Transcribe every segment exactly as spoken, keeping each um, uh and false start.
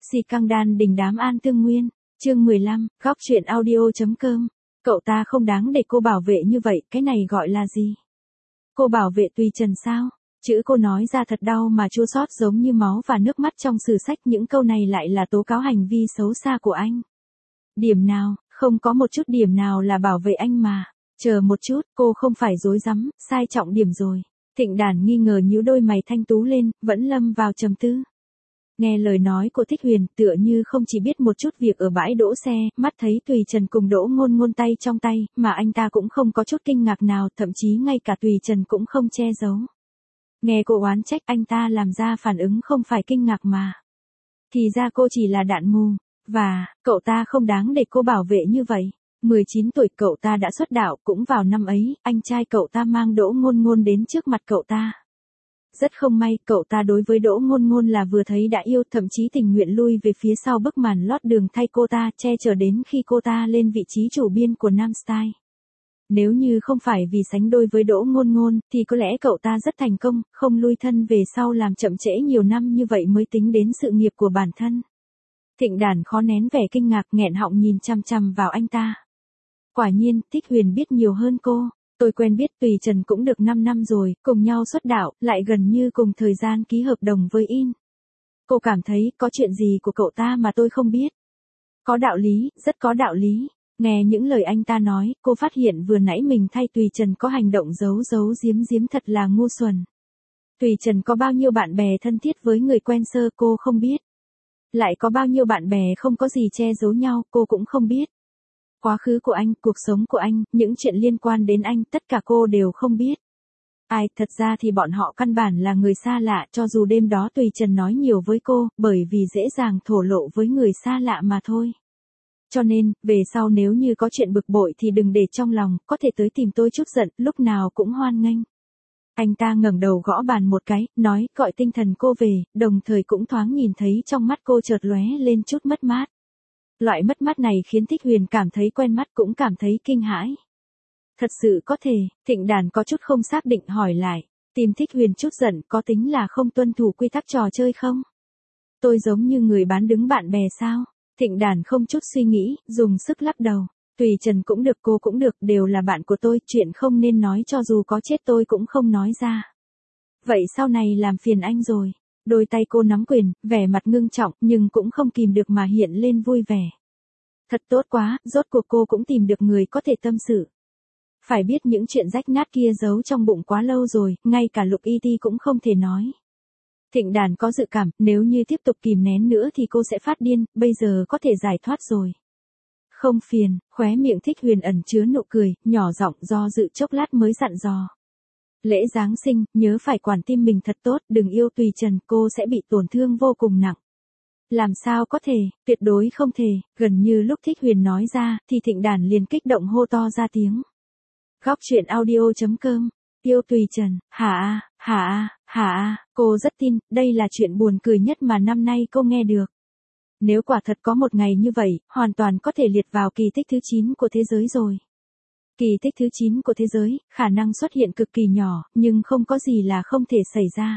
Xì căng đan đình đám an tương nguyên, chương mười lăm, góc truyện audio.com. Cậu ta không đáng để cô bảo vệ như vậy, cái này gọi là gì? Cô bảo vệ Tùy Trần sao? Chữ cô nói ra thật đau mà chua xót giống như máu và nước mắt trong sử sách, những câu này lại là tố cáo hành vi xấu xa của anh. Điểm nào, không có một chút điểm nào là bảo vệ anh mà. Chờ một chút, cô không phải rối rắm, sai trọng điểm rồi. Thịnh Đản nghi ngờ nhíu đôi mày thanh tú lên, vẫn lâm vào trầm tư. Nghe lời nói của Thích Huyền, tựa như không chỉ biết một chút việc ở bãi đỗ xe, mắt thấy Tùy Trần cùng Đỗ Ngôn Ngôn tay trong tay, mà anh ta cũng không có chút kinh ngạc nào, thậm chí ngay cả Tùy Trần cũng không che giấu. Nghe cô oán trách, anh ta làm ra phản ứng không phải kinh ngạc mà. Thì ra cô chỉ là đạn mù, và, cậu ta không đáng để cô bảo vệ như vậy. mười chín tuổi cậu ta đã xuất đạo, cũng vào năm ấy, anh trai cậu ta mang Đỗ Ngôn Ngôn đến trước mặt cậu ta. Rất không may, cậu ta đối với Đỗ Ngôn Ngôn là vừa thấy đã yêu, thậm chí tình nguyện lui về phía sau bức màn lót đường thay cô ta, che chở đến khi cô ta lên vị trí chủ biên của Nam Style. Nếu như không phải vì sánh đôi với Đỗ Ngôn Ngôn, thì có lẽ cậu ta rất thành công, không lui thân về sau làm chậm trễ nhiều năm như vậy mới tính đến sự nghiệp của bản thân. Thịnh Đản khó nén vẻ kinh ngạc, nghẹn họng nhìn chằm chằm vào anh ta. Quả nhiên, Thích Huyền biết nhiều hơn cô. Tôi quen biết Tùy Trần cũng được năm năm rồi, cùng nhau xuất đạo, lại gần như cùng thời gian ký hợp đồng với In. Cô cảm thấy có chuyện gì của cậu ta mà tôi không biết. Có đạo lý, rất có đạo lý. Nghe những lời anh ta nói, cô phát hiện vừa nãy mình thay Tùy Trần có hành động giấu giấu giếm giếm thật là ngu xuẩn. Tùy Trần có bao nhiêu bạn bè thân thiết với người quen sơ cô không biết. Lại có bao nhiêu bạn bè không có gì che giấu nhau cô cũng không biết. Quá khứ của anh, cuộc sống của anh, những chuyện liên quan đến anh, tất cả cô đều không biết. Ai, thật ra thì bọn họ căn bản là người xa lạ, cho dù đêm đó Tùy Trần nói nhiều với cô, bởi vì dễ dàng thổ lộ với người xa lạ mà thôi. Cho nên, về sau nếu như có chuyện bực bội thì đừng để trong lòng, có thể tới tìm tôi chút giận, lúc nào cũng hoan nghênh. Anh ta ngẩng đầu gõ bàn một cái, nói, gọi tinh thần cô về, đồng thời cũng thoáng nhìn thấy trong mắt cô chợt lóe lên chút mất mát. Loại mất mát này khiến Thích Huyền cảm thấy quen mắt cũng cảm thấy kinh hãi. Thật sự có thể, Thịnh Đản có chút không xác định hỏi lại, tìm Thích Huyền chút giận có tính là không tuân thủ quy tắc trò chơi không? Tôi giống như người bán đứng bạn bè sao? Thịnh Đản không chút suy nghĩ, dùng sức lắc đầu. Tùy Trần cũng được, cô cũng được, đều là bạn của tôi, chuyện không nên nói cho dù có chết tôi cũng không nói ra. Vậy sau này làm phiền anh rồi. Đôi tay cô nắm quyền, vẻ mặt ngưng trọng, nhưng cũng không kìm được mà hiện lên vui vẻ. Thật tốt quá, rốt cuộc cô cũng tìm được người có thể tâm sự. Phải biết những chuyện rách nát kia giấu trong bụng quá lâu rồi, ngay cả Lục Y Ti cũng không thể nói. Thịnh Đản có dự cảm, nếu như tiếp tục kìm nén nữa thì cô sẽ phát điên, bây giờ có thể giải thoát rồi. Không phiền, khóe miệng Thích Huyền ẩn chứa nụ cười, nhỏ giọng do dự chốc lát mới dặn dò. Lễ Giáng sinh, nhớ phải quản tim mình thật tốt, đừng yêu Tùy Trần, cô sẽ bị tổn thương vô cùng nặng. Làm sao có thể, tuyệt đối không thể, gần như lúc Thích Huyền nói ra, thì Thịnh Đản liền kích động hô to ra tiếng. Góc truyện audio.com, yêu Tùy Trần, hả a, hả a, hả a, cô rất tin, đây là chuyện buồn cười nhất mà năm nay cô nghe được. Nếu quả thật có một ngày như vậy, hoàn toàn có thể liệt vào kỳ tích thứ chín của thế giới rồi. Kỳ tích thứ chín của thế giới, khả năng xuất hiện cực kỳ nhỏ, nhưng không có gì là không thể xảy ra.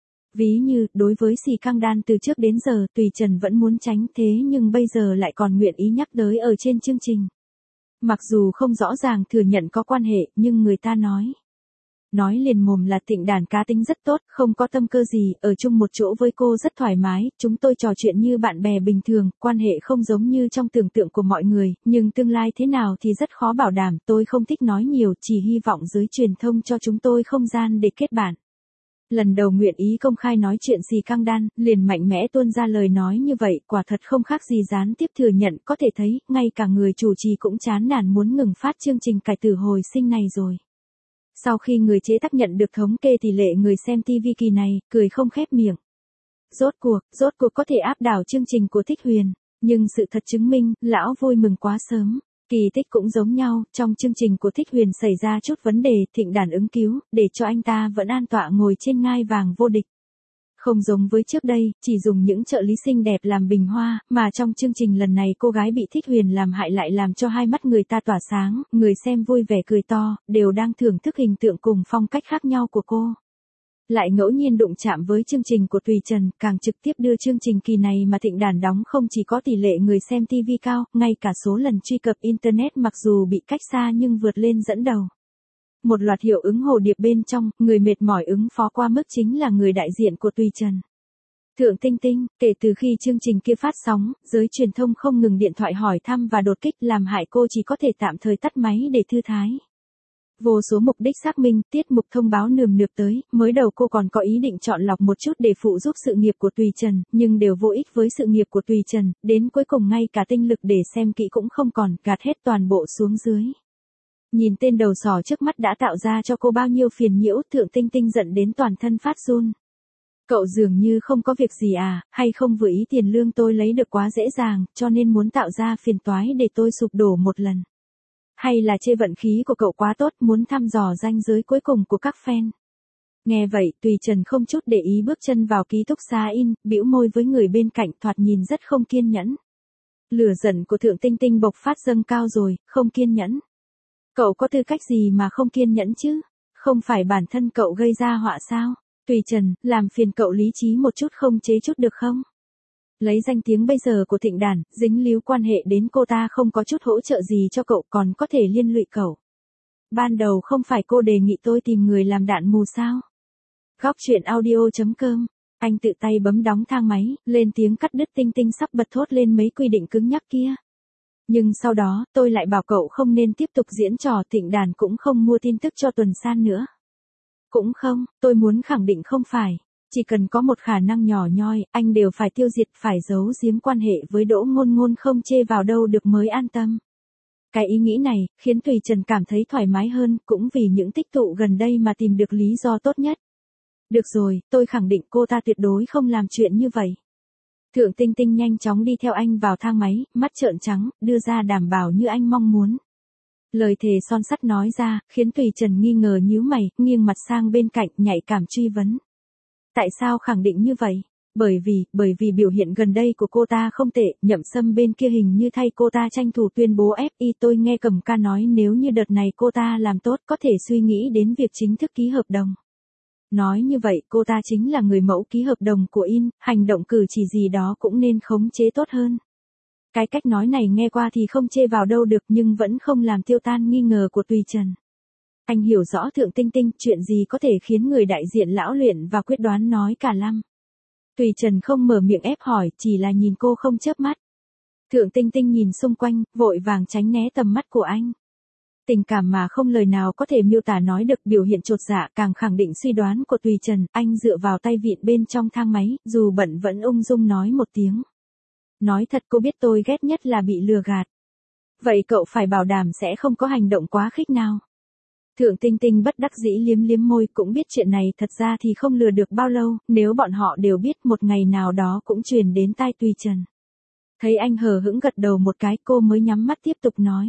Ví như, đối với Xì căng đan từ trước đến giờ, Tùy Trần vẫn muốn tránh thế nhưng bây giờ lại còn nguyện ý nhắc tới ở trên chương trình. Mặc dù không rõ ràng thừa nhận có quan hệ, nhưng người ta nói. Nói liền mồm là Thịnh Đản cá tính rất tốt, không có tâm cơ gì, ở chung một chỗ với cô rất thoải mái, chúng tôi trò chuyện như bạn bè bình thường, quan hệ không giống như trong tưởng tượng của mọi người, nhưng tương lai thế nào thì rất khó bảo đảm, tôi không thích nói nhiều, chỉ hy vọng giới truyền thông cho chúng tôi không gian để kết bạn. Lần đầu nguyện ý công khai nói chuyện Xì căng đan, liền mạnh mẽ tuôn ra lời nói như vậy, quả thật không khác gì gián tiếp thừa nhận, có thể thấy, ngay cả người chủ trì cũng chán nản muốn ngừng phát chương trình cải tử hồi sinh này rồi. Sau khi người chế tác nhận được thống kê tỷ lệ người xem ti vi kỳ này, cười không khép miệng. Rốt cuộc, rốt cuộc có thể áp đảo chương trình của Thích Huyền, nhưng sự thật chứng minh, lão vui mừng quá sớm. Kỳ tích cũng giống nhau, trong chương trình của Thích Huyền xảy ra chút vấn đề, Thịnh Đản ứng cứu, để cho anh ta vẫn an tọa ngồi trên ngai vàng vô địch. Không giống với trước đây, chỉ dùng những trợ lý xinh đẹp làm bình hoa, mà trong chương trình lần này cô gái bị Thích Huyền làm hại lại làm cho hai mắt người ta tỏa sáng, người xem vui vẻ cười to, đều đang thưởng thức hình tượng cùng phong cách khác nhau của cô. Lại ngẫu nhiên đụng chạm với chương trình của Tùy Trần, càng trực tiếp đưa chương trình kỳ này mà Thịnh Đàn đóng không chỉ có tỷ lệ người xem ti vi cao, ngay cả số lần truy cập Internet mặc dù bị cách xa nhưng vượt lên dẫn đầu. Một loạt hiệu ứng hồ điệp bên trong, người mệt mỏi ứng phó qua mức chính là người đại diện của Tùy Trần. Thượng Tinh Tinh, kể từ khi chương trình kia phát sóng, giới truyền thông không ngừng điện thoại hỏi thăm và đột kích làm hại cô chỉ có thể tạm thời tắt máy để thư thái. Vô số mục đích xác minh, tiết mục thông báo nườm nượp tới, mới đầu cô còn có ý định chọn lọc một chút để phụ giúp sự nghiệp của Tùy Trần, nhưng đều vô ích với sự nghiệp của Tùy Trần, đến cuối cùng ngay cả tinh lực để xem kỹ cũng không còn, gạt hết toàn bộ xuống dưới. Nhìn tên đầu sỏ trước mắt đã tạo ra cho cô bao nhiêu phiền nhiễu, Thượng Tinh Tinh giận đến toàn thân phát run. Cậu dường như không có việc gì à, hay không vừa ý tiền lương tôi lấy được quá dễ dàng, cho nên muốn tạo ra phiền toái để tôi sụp đổ một lần. Hay là chê vận khí của cậu quá tốt, muốn thăm dò ranh giới cuối cùng của các fan. Nghe vậy, Tùy Trần không chút để ý bước chân vào ký túc xá in, bĩu môi với người bên cạnh thoạt nhìn rất không kiên nhẫn. Lửa giận của Thượng Tinh Tinh bộc phát dâng cao rồi, không kiên nhẫn. Cậu có tư cách gì mà không kiên nhẫn chứ? Không phải bản thân cậu gây ra họa sao? Tùy Trần, làm phiền cậu lý trí một chút không chế chút được không? Lấy danh tiếng bây giờ của Thịnh Đàn, dính líu quan hệ đến cô ta không có chút hỗ trợ gì cho cậu, còn có thể liên lụy cậu. Ban đầu không phải cô đề nghị tôi tìm người làm đạn mù sao? Góc truyện audio chấm com, anh tự tay bấm đóng thang máy, lên tiếng cắt đứt Tinh Tinh sắp bật thốt lên mấy quy định cứng nhắc kia. Nhưng sau đó, tôi lại bảo cậu không nên tiếp tục diễn trò, Thịnh Đàn cũng không mua tin tức cho Tuần San nữa. Cũng không, tôi muốn khẳng định không phải. Chỉ cần có một khả năng nhỏ nhoi, anh đều phải tiêu diệt, phải giấu giếm quan hệ với Đỗ Ngôn Ngôn không chê vào đâu được mới an tâm. Cái ý nghĩ này, khiến Tùy Trần cảm thấy thoải mái hơn, cũng vì những tích tụ gần đây mà tìm được lý do tốt nhất. Được rồi, tôi khẳng định cô ta tuyệt đối không làm chuyện như vậy. Thượng Tinh Tinh nhanh chóng đi theo anh vào thang máy, mắt trợn trắng, đưa ra đảm bảo như anh mong muốn. Lời thề son sắt nói ra, khiến Tùy Trần nghi ngờ nhíu mày, nghiêng mặt sang bên cạnh, nhạy cảm truy vấn. Tại sao khẳng định như vậy? Bởi vì, bởi vì biểu hiện gần đây của cô ta không tệ, Nhậm Sâm bên kia hình như thay cô ta tranh thủ tuyên bố ép i, tôi nghe Cẩm Ca nói nếu như đợt này cô ta làm tốt có thể suy nghĩ đến việc chính thức ký hợp đồng. Nói như vậy cô ta chính là người mẫu ký hợp đồng của in, hành động cử chỉ gì đó cũng nên khống chế tốt hơn. Cái cách nói này nghe qua thì không chê vào đâu được nhưng vẫn không làm tiêu tan nghi ngờ của Tùy Trần. Anh hiểu rõ Thượng Tinh Tinh, chuyện gì có thể khiến người đại diện lão luyện và quyết đoán nói cả lăm. Tùy Trần không mở miệng ép hỏi, chỉ là nhìn cô không chớp mắt. Thượng Tinh Tinh nhìn xung quanh, vội vàng tránh né tầm mắt của anh. Tình cảm mà không lời nào có thể miêu tả nói được, biểu hiện chột dạ càng khẳng định suy đoán của Tùy Trần, anh dựa vào tay vịn bên trong thang máy, dù bận vẫn ung dung nói một tiếng. Nói thật cô biết tôi ghét nhất là bị lừa gạt. Vậy cậu phải bảo đảm sẽ không có hành động quá khích nào. Thượng Tinh Tinh bất đắc dĩ liếm liếm môi, cũng biết chuyện này thật ra thì không lừa được bao lâu, nếu bọn họ đều biết một ngày nào đó cũng truyền đến tai Tùy Trần. Thấy anh hờ hững gật đầu một cái, cô mới nhắm mắt tiếp tục nói.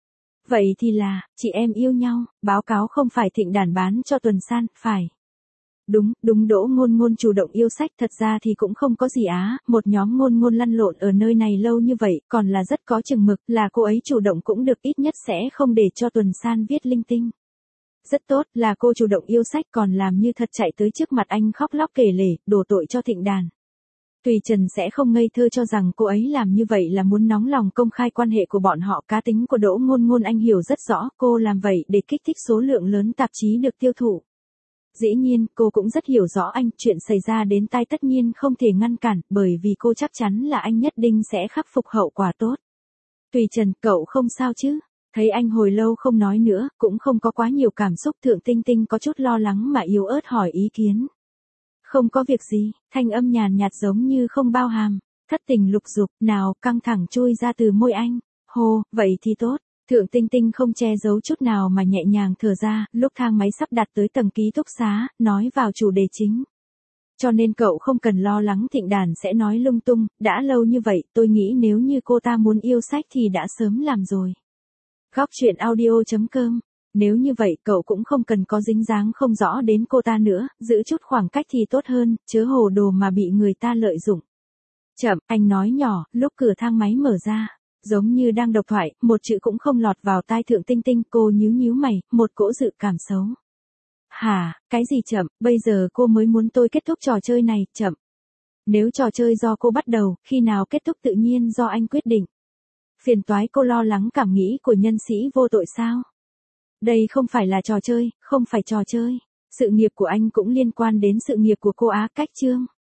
Vậy thì là, chị em yêu nhau, báo cáo không phải Thịnh Đàn bán cho Tuần San, phải. Đúng, đúng Đỗ Ngôn Ngôn chủ động yêu sách, thật ra thì cũng không có gì á, một nhóm ngôn ngôn lăn lộn ở nơi này lâu như vậy, còn là rất có chừng mực, là cô ấy chủ động cũng được, ít nhất sẽ không để cho Tuần San viết linh tinh. Rất tốt, là cô chủ động yêu sách còn làm như thật chạy tới trước mặt anh khóc lóc kể lể, đổ tội cho Thịnh Đàn. Tùy Trần sẽ không ngây thơ cho rằng cô ấy làm như vậy là muốn nóng lòng công khai quan hệ của bọn họ, cá tính của Đỗ Ngôn Ngôn anh hiểu rất rõ, cô làm vậy để kích thích số lượng lớn tạp chí được tiêu thụ. Dĩ nhiên, cô cũng rất hiểu rõ anh, chuyện xảy ra đến tai tất nhiên không thể ngăn cản, bởi vì cô chắc chắn là anh nhất định sẽ khắc phục hậu quả tốt. Tùy Trần, cậu không sao chứ? Thấy anh hồi lâu không nói nữa, cũng không có quá nhiều cảm xúc, Thượng Tinh Tinh có chút lo lắng mà yếu ớt hỏi ý kiến. Không có việc gì, thanh âm nhàn nhạt giống như không bao hàm, thất tình lục dục, nào, căng thẳng chui ra từ môi anh. Hô, vậy thì tốt. Thượng Tinh Tinh không che giấu chút nào mà nhẹ nhàng thở ra, lúc thang máy sắp đặt tới tầng ký túc xá, nói vào chủ đề chính. Cho nên cậu không cần lo lắng Thịnh Đàn sẽ nói lung tung, đã lâu như vậy, tôi nghĩ nếu như cô ta muốn yêu sách thì đã sớm làm rồi. Góc truyện audio chấm com. Nếu như vậy cậu cũng không cần có dính dáng không rõ đến cô ta nữa, giữ chút khoảng cách thì tốt hơn, chớ hồ đồ mà bị người ta lợi dụng. Chậm, anh nói nhỏ, lúc cửa thang máy mở ra. Giống như đang độc thoại, một chữ cũng không lọt vào tai Thượng Tinh Tinh, cô nhíu nhíu mày, một cỗ dự cảm xấu. Hả, cái gì chậm, bây giờ cô mới muốn tôi kết thúc trò chơi này, chậm. Nếu trò chơi do cô bắt đầu, khi nào kết thúc tự nhiên do anh quyết định. Phiền toái cô lo lắng cảm nghĩ của nhân sĩ vô tội sao? Đây không phải là trò chơi, không phải trò chơi. Sự nghiệp của anh cũng liên quan đến sự nghiệp của cô Á Cách Trương.